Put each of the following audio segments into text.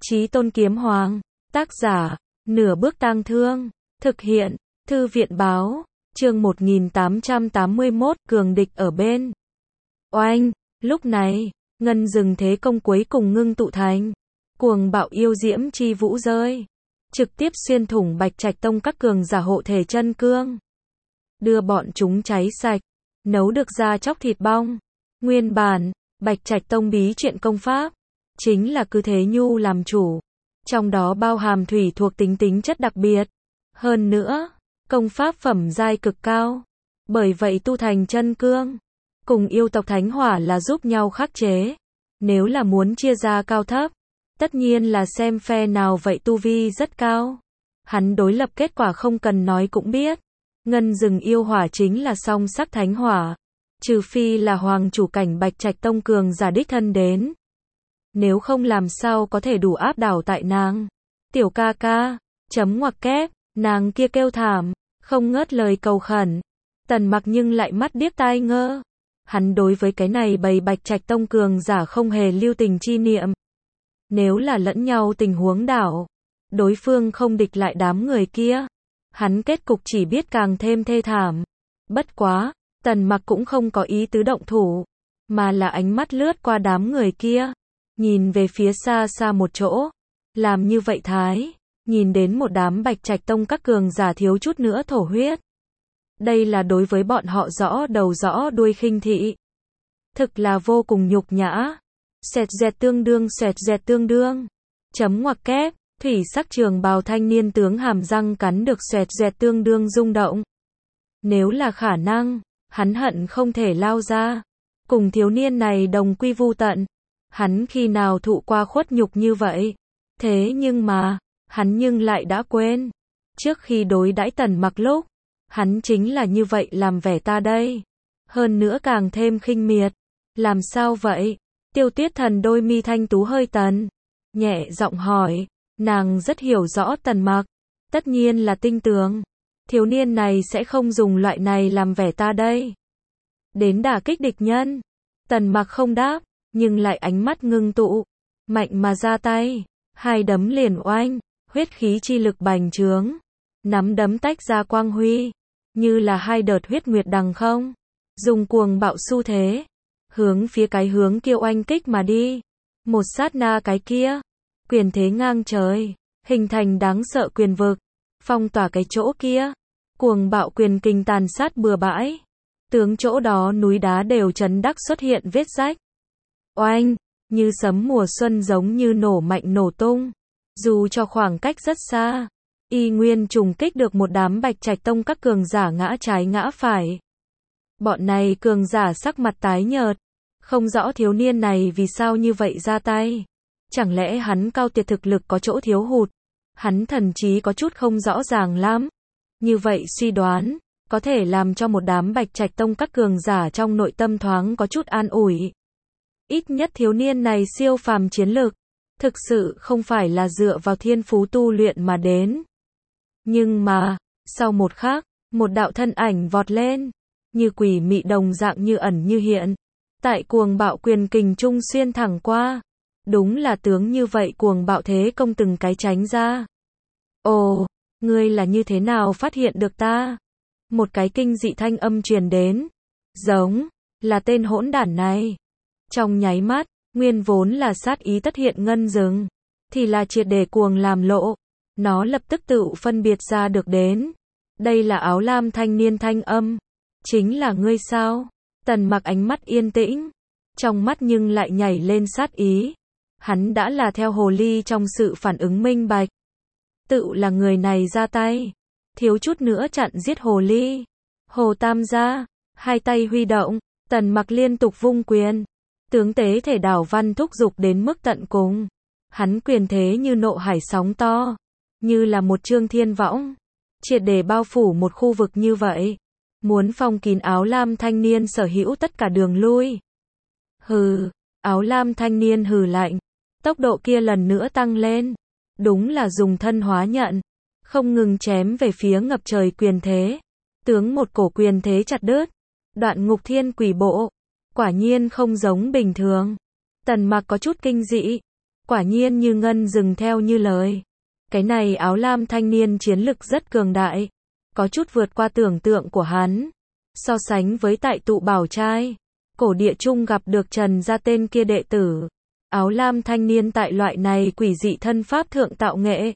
Chí Tôn Kiếm Hoàng. Tác giả, Nửa Bước Tang Thương. Thực hiện, Thư viện Báo. Chương 1881, cường địch ở bên. Oanh, lúc này, ngân rừng thế công cuối cùng ngưng tụ thành. Cuồng bạo yêu diễm chi vũ rơi. Trực tiếp xuyên thủng Bạch Trạch Tông các cường giả hộ thể chân cương. Đưa bọn chúng cháy sạch. Nấu được ra chóc thịt bong. Nguyên bản, Bạch Trạch Tông bí truyện công pháp. Chính là cứ thế nhu làm chủ. Trong đó bao hàm thủy thuộc tính chất đặc biệt. Hơn nữa, công pháp phẩm giai cực cao. Bởi vậy tu thành chân cương. Cùng yêu tộc thánh hỏa là giúp nhau khắc chế. Nếu là muốn chia ra cao thấp. Tất nhiên là xem phe nào vậy tu vi rất cao. Hắn đối lập kết quả không cần nói cũng biết. Ngân rừng yêu hỏa chính là song sắc thánh hỏa. Trừ phi là hoàng chủ cảnh Bạch Trạch Tông cường giả đích thân đến. Nếu không làm sao có thể đủ áp đảo tại nàng. Tiểu ca ca, chấm ngoặc kép, nàng kia kêu thảm, không ngớt lời cầu khẩn. Tần Mặc nhưng lại mắt điếc tai ngơ. Hắn đối với cái này bầy Bạch Trạch Tông cường giả không hề lưu tình chi niệm. Nếu là lẫn nhau tình huống đảo, đối phương không địch lại đám người kia, hắn kết cục chỉ biết càng thêm thê thảm. Bất quá, Tần Mặc cũng không có ý tứ động thủ, mà là ánh mắt lướt qua đám người kia, nhìn về phía xa xa một chỗ. Làm như vậy thái, nhìn đến một đám Bạch Trạch Tông các cường giả thiếu chút nữa thổ huyết. Đây là đối với bọn họ rõ đầu rõ đuôi khinh thị. Thực là vô cùng nhục nhã. Xoẹt dẹt tương đương xoẹt dẹt tương đương. Chấm ngoặc kép, thủy sắc trường bào thanh niên tướng hàm răng cắn được xoẹt dẹt tương đương rung động. Nếu là khả năng, hắn hận không thể lao ra. Cùng thiếu niên này đồng quy vu tận. Hắn khi nào thụ qua khuất nhục như vậy. Thế nhưng mà, hắn nhưng lại đã quên. Trước khi đối đãi Tần Mặc lúc, hắn chính là như vậy làm vẻ ta đây. Hơn nữa càng thêm khinh miệt. Làm sao vậy? Tiêu Tuyết Thần đôi mi thanh tú hơi tần. Nhẹ giọng hỏi. Nàng rất hiểu rõ Tần Mặc. Tất nhiên là tinh tường. Thiếu niên này sẽ không dùng loại này làm vẻ ta đây. Đến đả kích địch nhân. Tần Mặc không đáp, nhưng lại ánh mắt ngưng tụ. Mạnh mà ra tay. Hai đấm liền oanh. Huyết khí chi lực bành trướng. Nắm đấm tách ra quang huy. Như là hai đợt huyết nguyệt đằng không. Dùng cuồng bạo xu thế. Hướng phía cái hướng kia oanh kích mà đi. Một sát na cái kia. Quyền thế ngang trời. Hình thành đáng sợ quyền vực. Phong tỏa cái chỗ kia. Cuồng bạo quyền kình tàn sát bừa bãi. Tướng chỗ đó núi đá đều chấn đắc xuất hiện vết rách. Oanh. Như sấm mùa xuân giống như nổ mạnh nổ tung. Dù cho khoảng cách rất xa. Y nguyên trùng kích được một đám Bạch Trạch Tông các cường giả ngã trái ngã phải. Bọn này cường giả sắc mặt tái nhợt. Không rõ thiếu niên này vì sao như vậy ra tay. Chẳng lẽ hắn cao tuyệt thực lực có chỗ thiếu hụt. Hắn thần trí có chút không rõ ràng lắm. Như vậy suy đoán, có thể làm cho một đám Bạch Trạch Tông các cường giả trong nội tâm thoáng có chút an ủi. Ít nhất thiếu niên này siêu phàm chiến lực. Thực sự không phải là dựa vào thiên phú tu luyện mà đến. Nhưng mà, sau một khắc, một đạo thân ảnh vọt lên. Như quỷ mị đồng dạng như ẩn như hiện. Tại cuồng bạo quyền kình trung xuyên thẳng qua. Đúng là tướng như vậy cuồng bạo thế công từng cái tránh ra. Ồ, ngươi là như thế nào phát hiện được ta? Một cái kinh dị thanh âm truyền đến. Giống, là tên hỗn đản này. Trong nháy mắt, nguyên vốn là sát ý tất hiện ngân rừng. Thì là triệt để cuồng làm lộ. Nó lập tức tự phân biệt ra được đến. Đây là áo lam thanh niên thanh âm. Chính là ngươi sao? Tần Mặc ánh mắt yên tĩnh. Trong mắt nhưng lại nhảy lên sát ý. Hắn đã là theo hồ ly trong sự phản ứng minh bạch. Tự là người này ra tay. Thiếu chút nữa chặn giết hồ ly. Hồ Tam gia. Hai tay huy động. Tần Mặc liên tục vung quyền. Tướng tế thể đảo văn thúc dục đến mức tận cùng. Hắn quyền thế như nộ hải sóng to. Như là một trương thiên võng. Triệt để bao phủ một khu vực như vậy. Muốn phong kín áo lam thanh niên sở hữu tất cả đường lui. Hừ, áo lam thanh niên hừ lạnh. Tốc độ kia lần nữa tăng lên. Đúng là dùng thân hóa nhận. Không ngừng chém về phía ngập trời quyền thế. Tướng một cổ quyền thế chặt đứt. Đoạn ngục thiên quỷ bộ. Quả nhiên không giống bình thường. Tần Mặc có chút kinh dị. Quả nhiên như Ngân Dừng theo như lời. Cái này áo lam thanh niên chiến lực rất cường đại. Có chút vượt qua tưởng tượng của hắn. So sánh với tại tụ bảo trai, cổ địa trung gặp được Trần gia tên kia đệ tử. Áo lam thanh niên tại loại này quỷ dị thân pháp thượng tạo nghệ.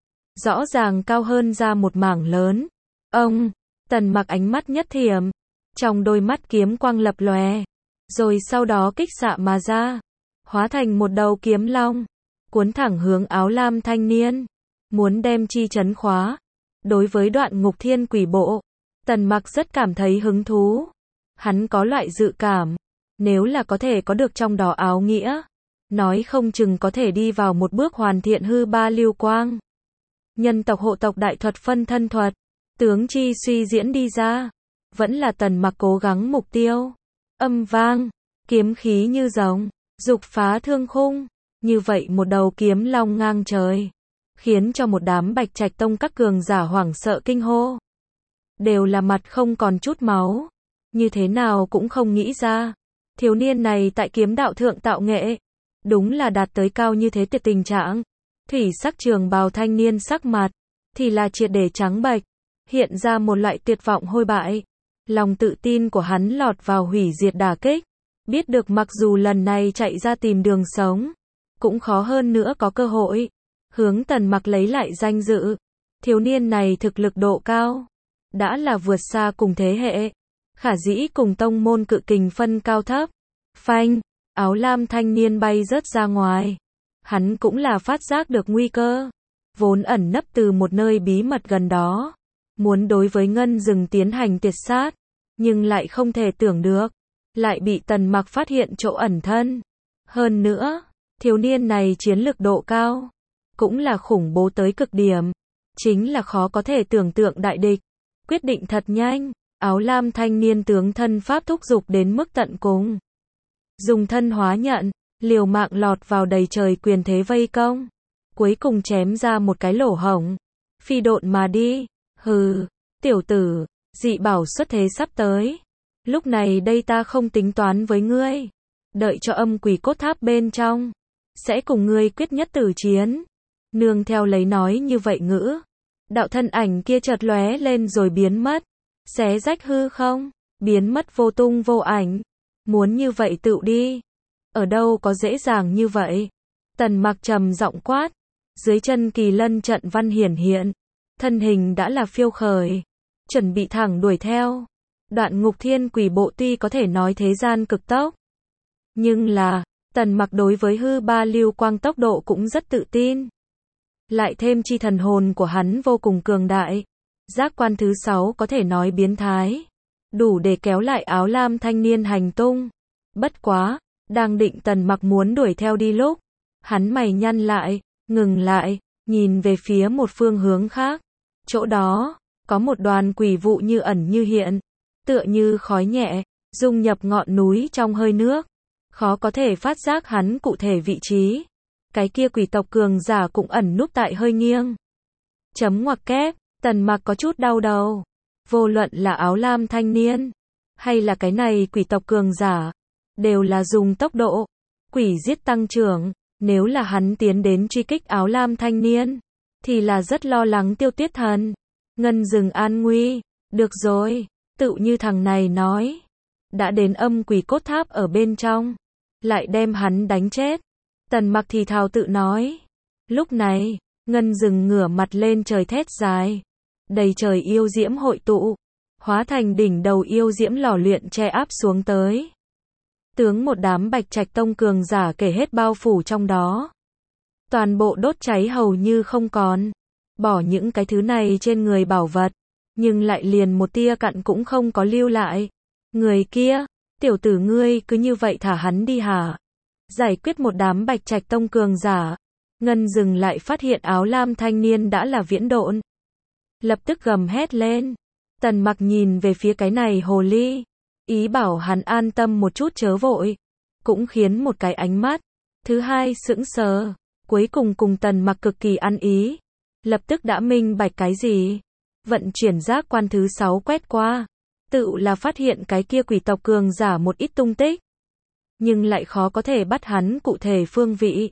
Rõ ràng cao hơn ra một mảng lớn. Ông, Tần Mặc ánh mắt nhất thiểm. Trong đôi mắt kiếm quang lập lòe. Rồi sau đó kích xạ mà ra. Hóa thành một đầu kiếm long. Cuốn thẳng hướng áo lam thanh niên. Muốn đem chi chấn khóa. Đối với đoạn ngục thiên quỷ bộ, Tần Mặc rất cảm thấy hứng thú. Hắn có loại dự cảm. Nếu là có thể có được trong đó áo nghĩa. Nói không chừng có thể đi vào một bước hoàn thiện hư ba lưu quang. Nhân tộc hộ tộc đại thuật phân thân thuật. Tướng chi suy diễn đi ra. Vẫn là Tần Mặc cố gắng mục tiêu. Âm vang. Kiếm khí như rồng. Dục phá thương khung. Như vậy một đầu kiếm long ngang trời. Khiến cho một đám Bạch Trạch Tông các cường giả hoảng sợ kinh hô. Đều là mặt không còn chút máu. Như thế nào cũng không nghĩ ra. Thiếu niên này tại kiếm đạo thượng tạo nghệ. Đúng là đạt tới cao như thế tuyệt tình trạng. Thủy sắc trường bào thanh niên sắc mặt. Thì là triệt để trắng bệch. Hiện ra một loại tuyệt vọng hôi bại. Lòng tự tin của hắn lọt vào hủy diệt đả kích. Biết được mặc dù lần này chạy ra tìm đường sống. Cũng khó hơn nữa có cơ hội. Hướng Tần Mặc lấy lại danh dự. Thiếu niên này thực lực độ cao. Đã là vượt xa cùng thế hệ. Khả dĩ cùng tông môn cự kình phân cao thấp. Phanh, áo lam thanh niên bay rớt ra ngoài. Hắn cũng là phát giác được nguy cơ. Vốn ẩn nấp từ một nơi bí mật gần đó. Muốn đối với Ngân Dừng tiến hành tuyệt sát. Nhưng lại không thể tưởng được. Lại bị Tần Mặc phát hiện chỗ ẩn thân. Hơn nữa, thiếu niên này chiến lực độ cao. Cũng là khủng bố tới cực điểm. Chính là khó có thể tưởng tượng đại địch. Quyết định thật nhanh. Áo lam thanh niên tướng thân pháp thúc dục đến mức tận cùng. Dùng thân hóa nhận. Liều mạng lọt vào đầy trời quyền thế vây công. Cuối cùng chém ra một cái lỗ hổng. Phi độn mà đi. Hừ, tiểu tử, dị bảo xuất thế sắp tới. Lúc này đây ta không tính toán với ngươi. Đợi cho âm quỷ cốt tháp bên trong. Sẽ cùng ngươi quyết nhất tử chiến. Nương theo lấy nói như vậy ngữ. Đạo thân ảnh kia chợt lóe lên rồi biến mất. Xé rách hư không. Biến mất vô tung vô ảnh. Muốn như vậy tự đi. Ở đâu có dễ dàng như vậy. Tần Mặc trầm giọng quát. Dưới chân kỳ lân trận văn hiển hiện. Thân hình đã là phiêu khởi. Chuẩn bị thẳng đuổi theo. Đoạn ngục thiên quỷ bộ tuy có thể nói thế gian cực tốc. Nhưng là, Tần Mặc đối với hư ba lưu quang tốc độ cũng rất tự tin. Lại thêm chi thần hồn của hắn vô cùng cường đại. Giác quan thứ 6 có thể nói biến thái. Đủ để kéo lại áo lam thanh niên hành tung. Bất quá, đang định Tần Mặc muốn đuổi theo đi lúc. Hắn mày nhăn lại, ngừng lại, nhìn về phía một phương hướng khác. Chỗ đó, có một đoàn quỷ vụ như ẩn như hiện. Tựa như khói nhẹ, dung nhập ngọn núi trong hơi nước. Khó có thể phát giác hắn cụ thể vị trí. Cái kia quỷ tộc cường giả cũng ẩn núp tại hơi nghiêng. Chấm ngoặc kép, Tần Mặc có chút đau đầu. Vô luận là áo lam thanh niên, hay là cái này quỷ tộc cường giả, đều là dùng tốc độ, quỷ giết tăng trưởng. Nếu là hắn tiến đến truy kích áo lam thanh niên, thì là rất lo lắng Tiêu Tuyết Thần. Ngân Dừng an nguy, được rồi, tự như thằng này nói. Đã đến âm quỷ cốt tháp ở bên trong, lại đem hắn đánh chết. Tần Mặc thì thào tự nói. Lúc này, Ngân Dừng ngửa mặt lên trời thét dài. Đầy trời yêu diễm hội tụ, hóa thành đỉnh đầu yêu diễm lò luyện che áp xuống tới. Tướng một đám Bạch Trạch Tông cường giả kể hết bao phủ trong đó. Toàn bộ đốt cháy hầu như không còn. Bỏ những cái thứ này trên người bảo vật, nhưng lại liền một tia cặn cũng không có lưu lại. Người kia, tiểu tử ngươi cứ như vậy thả hắn đi hả? Giải quyết một đám Bạch Trạch Tông cường giả. Ngân Dừng lại phát hiện áo lam thanh niên đã là viễn độn. Lập tức gầm hét lên. Tần Mặc nhìn về phía cái này hồ ly. Ý bảo hắn an tâm một chút chớ vội. Cũng khiến một cái ánh mắt. Thứ hai sững sờ. Cuối cùng cùng Tần Mặc cực kỳ ăn ý. Lập tức đã minh bạch cái gì. Vận chuyển giác quan thứ 6 quét qua. Tự là phát hiện cái kia quỷ tộc cường giả một ít tung tích. Nhưng lại khó có thể bắt hắn cụ thể phương vị.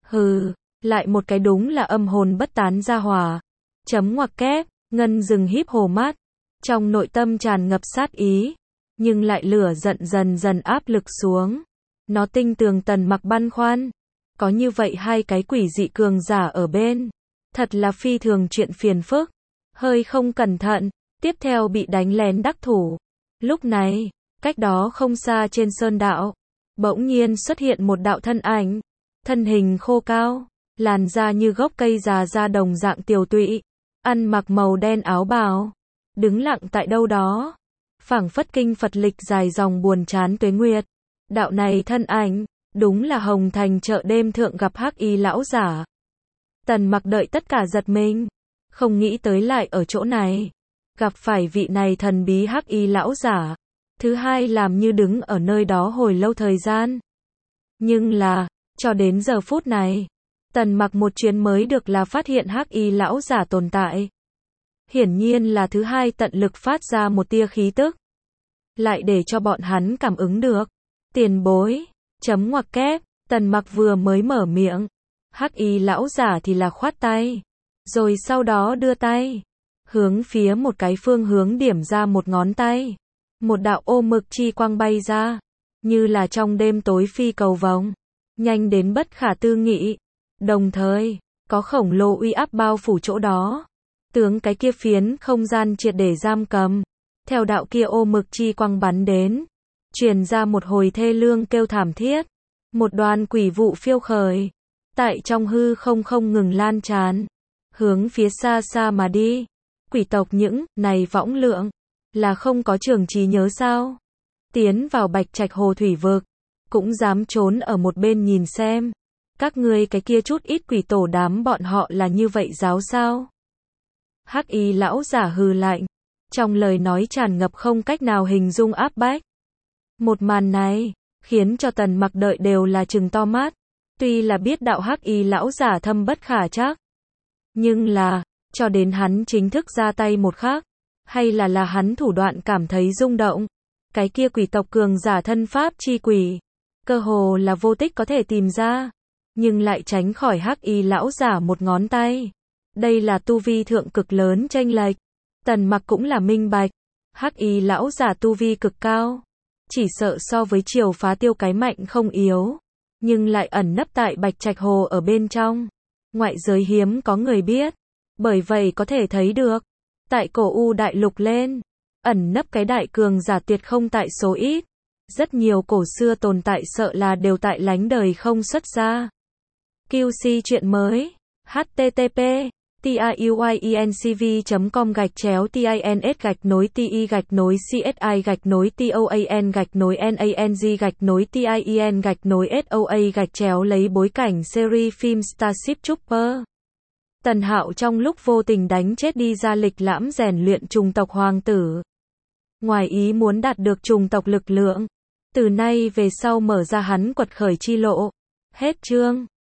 Hừ, lại một cái đúng là âm hồn bất tán ra hỏa. Chấm ngoặc kép, Ngân dừng híp hồ mắt. Trong nội tâm tràn ngập sát ý. Nhưng lại lửa giận dần dần áp lực xuống. Nó tinh tường Tần Mặc băn khoăn. Có như vậy hai cái quỷ dị cường giả ở bên. Thật là phi thường chuyện phiền phức. Hơi không cẩn thận, tiếp theo bị đánh lén đắc thủ. Lúc này, cách đó không xa trên sơn đạo, bỗng nhiên xuất hiện một đạo thân ảnh. Thân hình khô cao, làn da như gốc cây già da đồng dạng tiều tụy, ăn mặc màu đen áo bào, đứng lặng tại đâu đó, phảng phất kinh Phật lịch dài dòng buồn chán tuế nguyệt. Đạo này thân ảnh, đúng là Hồng Thành chợ đêm thượng gặp Hắc Y lão giả. Tần Mặc đợi tất cả giật mình, không nghĩ tới lại ở chỗ này, gặp phải vị này thần bí Hắc Y lão giả. Thứ hai làm như đứng ở nơi đó hồi lâu thời gian. Nhưng là, cho đến giờ phút này, Tần Mặc một chuyến mới được là phát hiện Hắc Y lão giả tồn tại. Hiển nhiên là thứ hai tận lực phát ra một tia khí tức, lại để cho bọn hắn cảm ứng được. Tiền bối, chấm ngoặc kép, Tần Mặc vừa mới mở miệng, Hắc Y lão giả thì là khoát tay, rồi sau đó đưa tay, hướng phía một cái phương hướng điểm ra một ngón tay. Một đạo ô mực chi quang bay ra, như là trong đêm tối phi cầu vồng, nhanh đến bất khả tư nghị. Đồng thời, có khổng lồ uy áp bao phủ chỗ đó. Tướng cái kia phiến không gian triệt để giam cầm. Theo đạo kia ô mực chi quang bắn đến, truyền ra một hồi thê lương kêu thảm thiết. Một đoàn quỷ vụ phiêu khởi, tại trong hư không ngừng lan tràn, hướng phía xa xa mà đi. Quỷ tộc những này võng lượng, là không có trường trí nhớ sao? Tiến vào Bạch Trạch Hồ thủy vực, cũng dám trốn ở một bên nhìn xem. Các ngươi cái kia chút ít quỷ tổ đám bọn họ là như vậy giáo sao? Hắc Y lão giả hừ lạnh, trong lời nói tràn ngập không cách nào hình dung áp bách. Một màn này, khiến cho Tần Mặc đợi đều là trừng to mắt. Tuy là biết đạo Hắc Y lão giả thâm bất khả trắc, nhưng là, cho đến hắn chính thức ra tay một khắc, hay là hắn thủ đoạn cảm thấy rung động. Cái kia quỷ tộc cường giả thân pháp chi quỷ, cơ hồ là vô tích có thể tìm ra, nhưng lại tránh khỏi Hắc Y lão giả một ngón tay. Đây là tu vi thượng cực lớn chênh lệch. Tần Mặc cũng là minh bạch, Hắc Y lão giả tu vi cực cao, chỉ sợ so với Triều Phá Tiêu cái mạnh không yếu, nhưng lại ẩn nấp tại Bạch Trạch Hồ ở bên trong. Ngoại giới hiếm có người biết, bởi vậy có thể thấy được, tại cổ U đại lục lên, ẩn nấp cái đại cường giả tuyệt không tại số ít. Rất nhiều cổ xưa tồn tại sợ là đều tại lánh đời không xuất ra. QC chuyện mới. http tiuyencv.com/ti.nối.toan-nang-tin-soa lấy bối cảnh series phim Starship Trooper. Tần Hạo trong lúc vô tình đánh chết đi ra lịch lãm rèn luyện trùng tộc hoàng tử. Ngoài ý muốn đạt được trùng tộc lực lượng. Từ nay về sau mở ra hắn quật khởi chi lộ. Hết chương.